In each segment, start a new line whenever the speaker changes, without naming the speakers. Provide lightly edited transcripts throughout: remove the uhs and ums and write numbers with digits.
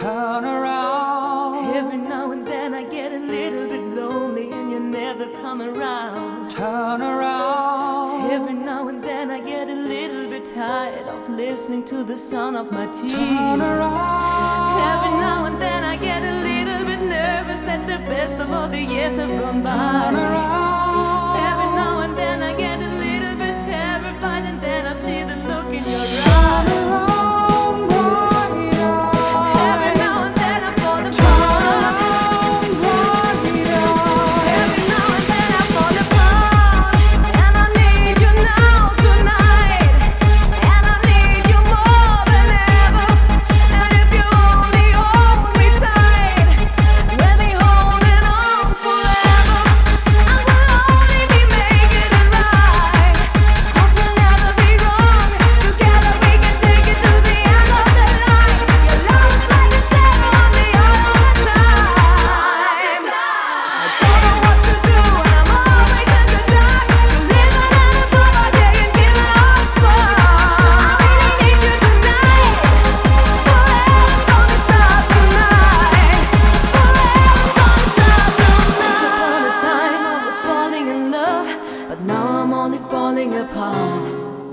turn around.
Every now and then I get a little bit lonely and you never come around.
Turn around.
Every now and then I get a little bit tired of listening to the sound of my tears.
Turn around.
Every now and then I get a little bit nervous that the best of all the years have gone by.
Turn around.
Every now and then I get a little bit terrified, and then I see the look in your eyes.
Turn around, warrior.
Every now and then I fall apart.
Warrior.
Every now and then I fall apart, and I need you now tonight, and I need you more than ever. And if you only hold me tight, we'll be holding on forever. I will only be making it right, 'cause we'll never be wrong. Together we can take it to the end of the line. Your love is like a shadow on me all the time. I don't know what to do, and I'm always in the dark. Living in a poverty and giving up spark. I really need you tonight. Forever's gonna stop tonight. Forever's gonna stop tonight. Once upon a time I was falling in love, but now I'm only falling apart.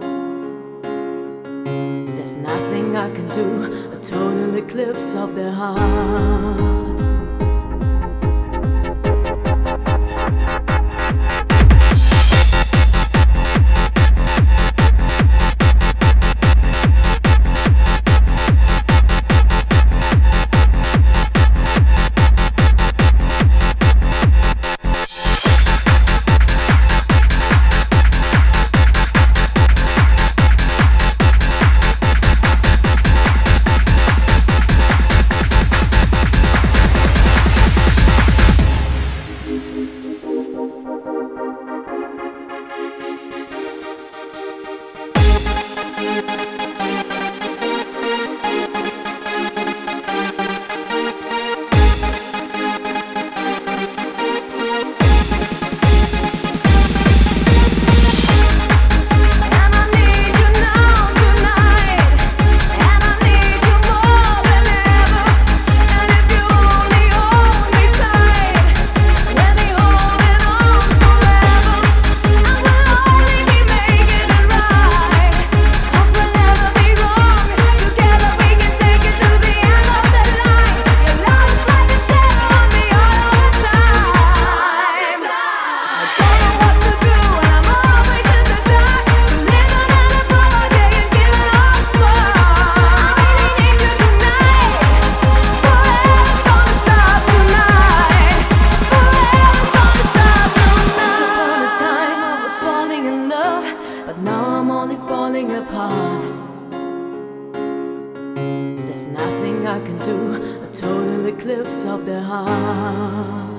There's nothing I can do, a total eclipse of the heart. And I need you now tonight, and I need you more than ever. And if you only hold me tight, we'll be holding on forever. I will only be making it right, 'cause we'll never be wrong. Together we can take it to the end of the line. Your love is like a shadow on me all the time. I don't know what to do, and I'm always in the dark. Living in a poverty and giving up spark. I really need you tonight. Forever's gonna stop tonight. Forever's gonna stop tonight. Once upon a time I was falling in love, but now I'm only falling apart. There's nothing I can do, a total eclipse of the heart.